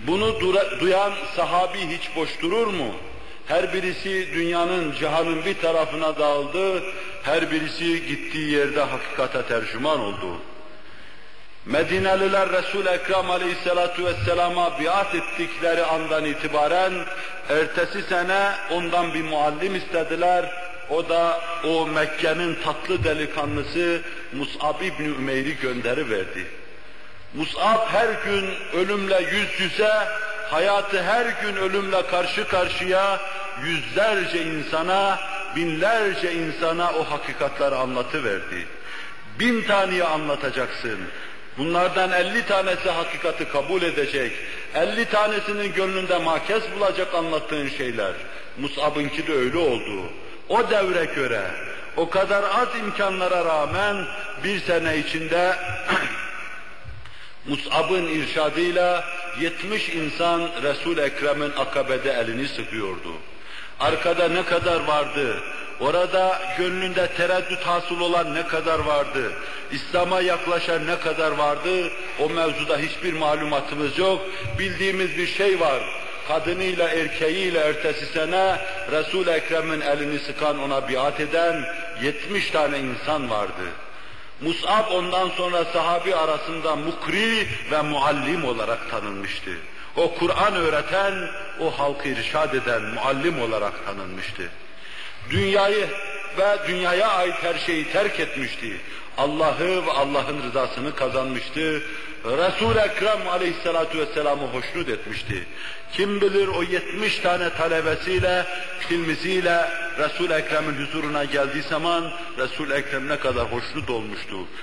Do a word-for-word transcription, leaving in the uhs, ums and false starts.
Bunu duyan sahabi hiç boş durur mu? Her birisi dünyanın, cihanın bir tarafına dağıldı, her birisi gittiği yerde hakikate tercüman oldu. Medineliler Resul-i Ekrem aleyhissalatu vesselama biat ettikleri andan itibaren ertesi sene ondan bir muallim istediler. O da o Mekke'nin tatlı delikanlısı Mus'ab İbni Ümeyr'i gönderiverdi. Mus'ab her gün ölümle yüz yüze, hayatı her gün ölümle karşı karşıya, yüzlerce insana, binlerce insana o hakikatleri anlatıverdi. Bin taneye anlatacaksın. Bunlardan elli tanesi hakikati kabul edecek, elli tanesinin gönlünde makes bulacak anlattığın şeyler. Mus'ab'ınki de öyle oldu. O devre göre, o kadar az imkanlara rağmen bir sene içinde Mus'ab'ın irşadıyla yetmiş insan Resul-i Ekrem'in akabede elini sıkıyordu. Arkada ne kadar vardı? Orada gönlünde tereddüt hasıl olan ne kadar vardı? İslam'a yaklaşan ne kadar vardı? O mevzuda hiçbir malumatımız yok. Bildiğimiz bir şey var. Kadınıyla erkeğiyle ertesi sene Resul-i Ekrem'in elini sıkan, ona biat eden yetmiş tane insan vardı. Mus'ab ondan sonra sahabi arasında mukri ve muallim olarak tanınmıştı. O Kur'an öğreten, o halkı irşad eden muallim olarak tanınmıştı. Dünyayı ve dünyaya ait her şeyi terk etmişti. Allah'ı ve Allah'ın rızasını kazanmıştı. Resul-i Ekrem aleyhissalatu vesselam'ı hoşnut etmişti. Kim bilir o yetmiş tane talebesiyle, tilmisiyle Resul-i Ekrem'in huzuruna geldiği zaman Resul-i Ekrem ne kadar hoşnut olmuştu.